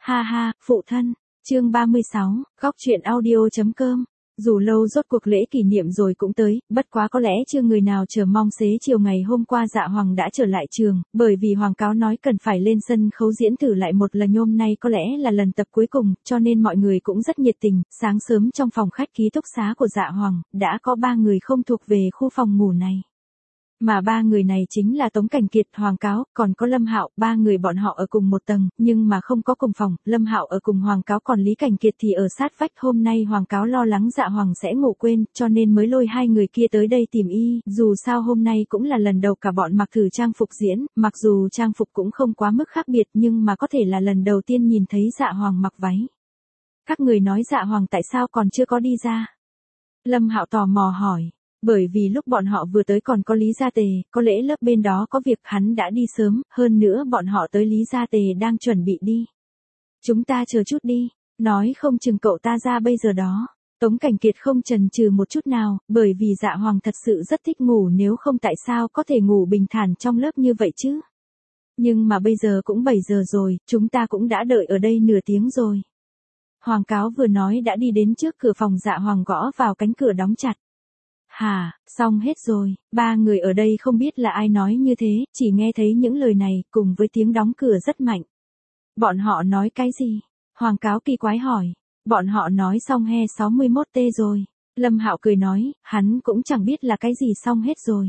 Ha ha, phụ thân. Chương 36, góc truyện audio.com. Dù lâu rốt cuộc lễ kỷ niệm rồi cũng tới, bất quá có lẽ chưa người nào chờ mong xế chiều ngày hôm qua Dạ Hoàng đã trở lại trường, bởi vì Hoàng Cáo nói cần phải lên sân khấu diễn thử lại một lần, hôm nay có lẽ là lần tập cuối cùng, cho nên mọi người cũng rất nhiệt tình. Sáng sớm trong phòng khách ký túc xá của Dạ Hoàng, đã có 3 người không thuộc về khu phòng ngủ này. Mà 3 người này chính là Tống Cảnh Kiệt, Hoàng Cáo, còn có Lâm Hạo. 3 người bọn họ ở cùng một tầng, nhưng mà không có cùng phòng. Lâm Hạo ở cùng Hoàng Cáo, còn Lý Cảnh Kiệt thì ở sát vách. Hôm nay Hoàng Cáo lo lắng Dạ Hoàng sẽ ngủ quên, cho nên mới lôi 2 người kia tới đây tìm y. Dù sao hôm nay cũng là lần đầu cả bọn mặc thử trang phục diễn, mặc dù trang phục cũng không quá mức khác biệt, nhưng mà có thể là lần đầu tiên nhìn thấy Dạ Hoàng mặc váy. Các người nói Dạ Hoàng tại sao còn chưa có đi ra? Lâm Hạo tò mò hỏi. Bởi vì lúc bọn họ vừa tới còn có Lý Gia Tề, có lẽ lớp bên đó có việc hắn đã đi sớm, hơn nữa bọn họ tới Lý Gia Tề đang chuẩn bị đi. Chúng ta chờ chút đi, nói không chừng cậu ta ra bây giờ đó. Tống Cảnh Kiệt không chần chừ một chút nào, bởi vì Dạ Hoàng thật sự rất thích ngủ, nếu không tại sao có thể ngủ bình thản trong lớp như vậy chứ. Nhưng mà bây giờ cũng 7 giờ rồi, chúng ta cũng đã đợi ở đây nửa tiếng rồi. Hoàng Cáo vừa nói đã đi đến trước cửa phòng. Dạ Hoàng gõ vào cánh cửa đóng chặt. Hả, xong hết rồi. 3 người ở đây không biết là ai nói như thế, chỉ nghe thấy những lời này, cùng với tiếng đóng cửa rất mạnh. Bọn họ nói cái gì? Hoàng Cáo kỳ quái hỏi. Bọn họ nói xong he 61T rồi. Lâm Hạo cười nói, hắn cũng chẳng biết là cái gì xong hết rồi.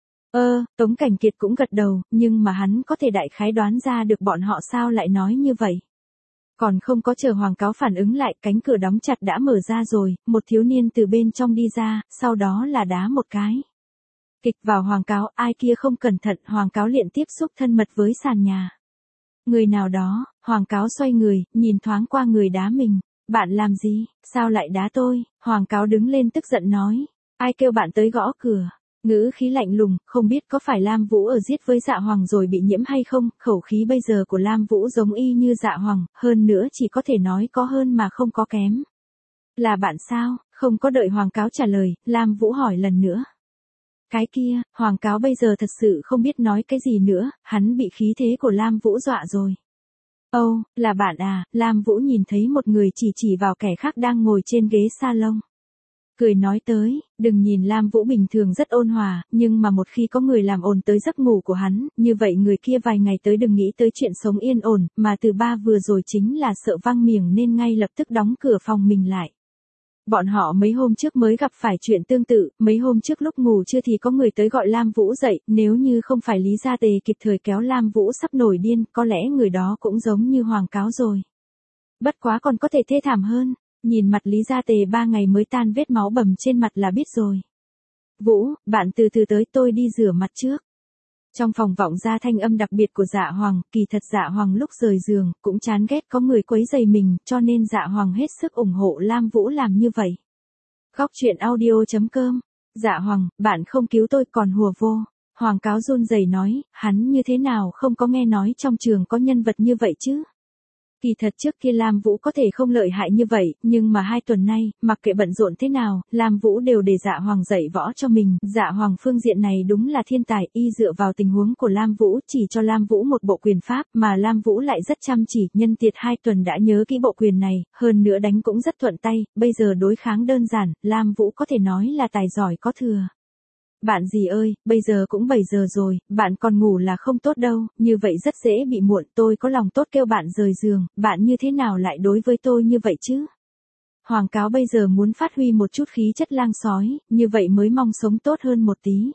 Tống Cảnh Kiệt cũng gật đầu, nhưng mà hắn có thể đại khái đoán ra được bọn họ sao lại nói như vậy. Còn không có chờ Hoàng Cáo phản ứng lại, cánh cửa đóng chặt đã mở ra rồi, một thiếu niên từ bên trong đi ra, sau đó là đá một cái. Kịch vào Hoàng Cáo, ai kia không cẩn thận, Hoàng Cáo liền tiếp xúc thân mật với sàn nhà. Người nào đó, Hoàng Cáo xoay người, nhìn thoáng qua người đá mình. Bạn làm gì, sao lại đá tôi? Hoàng Cáo đứng lên tức giận nói. Ai kêu bạn tới gõ cửa? Ngữ khí lạnh lùng, không biết có phải Lam Vũ ở giết với Dạ Hoàng rồi bị nhiễm hay không, khẩu khí bây giờ của Lam Vũ giống y như Dạ Hoàng, hơn nữa chỉ có thể nói có hơn mà không có kém. Là bạn sao? Không có đợi Hoàng Cáo trả lời, Lam Vũ hỏi lần nữa. Cái kia, Hoàng Cáo bây giờ thật sự không biết nói cái gì nữa, hắn bị khí thế của Lam Vũ dọa rồi. Là bạn à? Lam Vũ nhìn thấy một người chỉ vào kẻ khác đang ngồi trên ghế salon. Cười nói tới, đừng nhìn Lam Vũ bình thường rất ôn hòa, nhưng mà một khi có người làm ồn tới giấc ngủ của hắn, như vậy người kia vài ngày tới đừng nghĩ tới chuyện sống yên ổn, mà từ ba vừa rồi chính là sợ văng miệng nên ngay lập tức đóng cửa phòng mình lại. Bọn họ mấy hôm trước mới gặp phải chuyện tương tự, mấy hôm trước lúc ngủ trưa thì có người tới gọi Lam Vũ dậy, nếu như không phải Lý Gia Tề kịp thời kéo Lam Vũ sắp nổi điên, có lẽ người đó cũng giống như Hoàng Cáo rồi. Bất quá còn có thể thê thảm hơn. Nhìn mặt Lý Gia Tề 3 ngày mới tan vết máu bầm trên mặt là biết rồi. Vũ, bạn từ từ tới, tôi đi rửa mặt trước. Trong phòng vọng ra thanh âm đặc biệt của Dạ Hoàng, kỳ thật Dạ Hoàng lúc rời giường, cũng chán ghét có người quấy rầy mình, cho nên Dạ Hoàng hết sức ủng hộ Lam Vũ làm như vậy. Góc truyện audio.com. Dạ Hoàng, bạn không cứu tôi còn hùa vô. Hoàng Cáo run rẩy nói, hắn như thế nào không có nghe nói trong trường có nhân vật như vậy chứ. Kỳ thật trước kia Lam Vũ có thể không lợi hại như vậy, nhưng mà 2 tuần nay, mặc kệ bận rộn thế nào, Lam Vũ đều để Dạ Hoàng dạy võ cho mình. Dạ Hoàng phương diện này đúng là thiên tài, y dựa vào tình huống của Lam Vũ chỉ cho Lam Vũ một bộ quyền pháp, mà Lam Vũ lại rất chăm chỉ, nhân tiệt 2 tuần đã nhớ kỹ bộ quyền này, hơn nữa đánh cũng rất thuận tay, bây giờ đối kháng đơn giản, Lam Vũ có thể nói là tài giỏi có thừa. Bạn gì ơi, bây giờ cũng 7 giờ rồi, bạn còn ngủ là không tốt đâu, như vậy rất dễ bị muộn, tôi có lòng tốt kêu bạn rời giường, bạn như thế nào lại đối với tôi như vậy chứ? Hoàng Cáo bây giờ muốn phát huy một chút khí chất lang sói, như vậy mới mong sống tốt hơn một tí.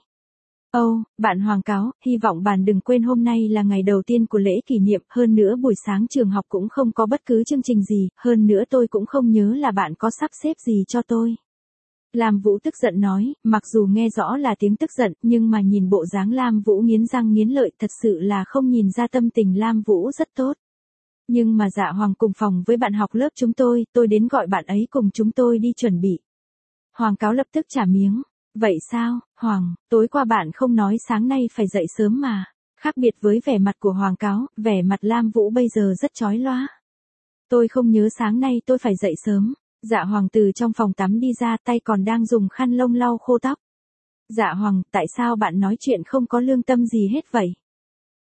Bạn Hoàng Cáo, hy vọng bạn đừng quên hôm nay là ngày đầu tiên của lễ kỷ niệm, hơn nữa buổi sáng trường học cũng không có bất cứ chương trình gì, hơn nữa tôi cũng không nhớ là bạn có sắp xếp gì cho tôi. Lam Vũ tức giận nói, mặc dù nghe rõ là tiếng tức giận, nhưng mà nhìn bộ dáng Lam Vũ nghiến răng nghiến lợi thật sự là không nhìn ra tâm tình Lam Vũ rất tốt. Nhưng mà Dạ Hoàng cùng phòng với bạn học lớp chúng tôi đến gọi bạn ấy cùng chúng tôi đi chuẩn bị. Hoàng Cáo lập tức trả miếng. Vậy sao, Hoàng, tối qua bạn không nói sáng nay phải dậy sớm mà. Khác biệt với vẻ mặt của Hoàng Cáo, vẻ mặt Lam Vũ bây giờ rất chói loá. Tôi không nhớ sáng nay tôi phải dậy sớm. Dạ Hoàng từ trong phòng tắm đi ra, tay còn đang dùng khăn lông lau khô tóc. Dạ Hoàng, tại sao bạn nói chuyện không có lương tâm gì hết vậy?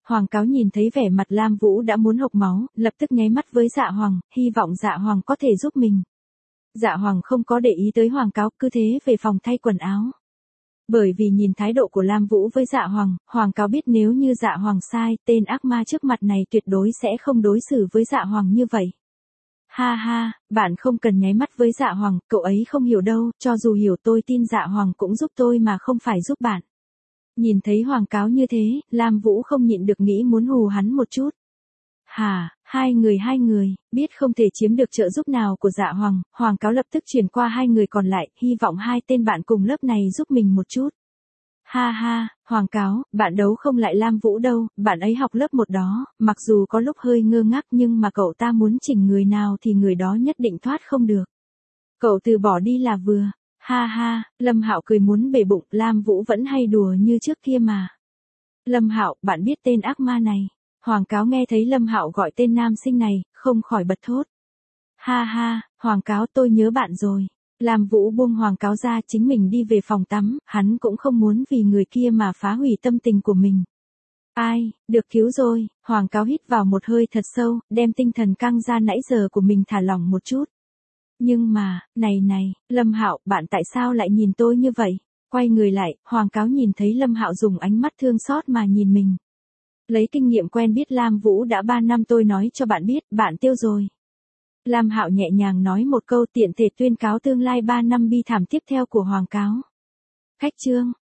Hoàng Cáo nhìn thấy vẻ mặt Lam Vũ đã muốn hộc máu, lập tức nháy mắt với Dạ Hoàng, hy vọng Dạ Hoàng có thể giúp mình. Dạ Hoàng không có để ý tới Hoàng Cáo, cứ thế về phòng thay quần áo. Bởi vì nhìn thái độ của Lam Vũ với Dạ Hoàng, Hoàng Cáo biết nếu như Dạ Hoàng sai, tên ác ma trước mặt này tuyệt đối sẽ không đối xử với Dạ Hoàng như vậy. Ha ha, bạn không cần nháy mắt với Dạ Hoàng, cậu ấy không hiểu đâu, cho dù hiểu tôi tin Dạ Hoàng cũng giúp tôi mà không phải giúp bạn. Nhìn thấy Hoàng Cáo như thế, Lam Vũ không nhịn được nghĩ muốn hù hắn một chút. Hà, hai người, biết không thể chiếm được trợ giúp nào của Dạ Hoàng, Hoàng Cáo lập tức chuyển qua hai người còn lại, hy vọng hai tên bạn cùng lớp này giúp mình một chút. Ha ha, Hoàng Cáo, bạn đấu không lại Lam Vũ đâu, bạn ấy học lớp 1 đó, mặc dù có lúc hơi ngơ ngác nhưng mà cậu ta muốn chỉnh người nào thì người đó nhất định thoát không được. Cậu từ bỏ đi là vừa. Ha ha, Lâm Hạo cười muốn bể bụng, Lam Vũ vẫn hay đùa như trước kia mà. Lâm Hạo, bạn biết tên ác ma này. Hoàng Cáo nghe thấy Lâm Hạo gọi tên nam sinh này, không khỏi bật thốt. Ha ha, Hoàng Cáo tôi nhớ bạn rồi. Lam Vũ buông Hoàng Cáo ra chính mình đi về phòng tắm, hắn cũng không muốn vì người kia mà phá hủy tâm tình của mình. Ai, được cứu rồi, Hoàng Cáo hít vào một hơi thật sâu, đem tinh thần căng ra nãy giờ của mình thả lỏng một chút. Nhưng mà, này, Lâm Hạo, bạn tại sao lại nhìn tôi như vậy? Quay người lại, Hoàng Cáo nhìn thấy Lâm Hạo dùng ánh mắt thương xót mà nhìn mình. Lấy kinh nghiệm quen biết Lam Vũ đã 3 năm tôi nói cho bạn biết, bạn tiêu rồi. Lam Hạo nhẹ nhàng nói một câu tiện thể tuyên cáo tương lai 3 năm bi thảm tiếp theo của Hoàng Cáo. Khách chương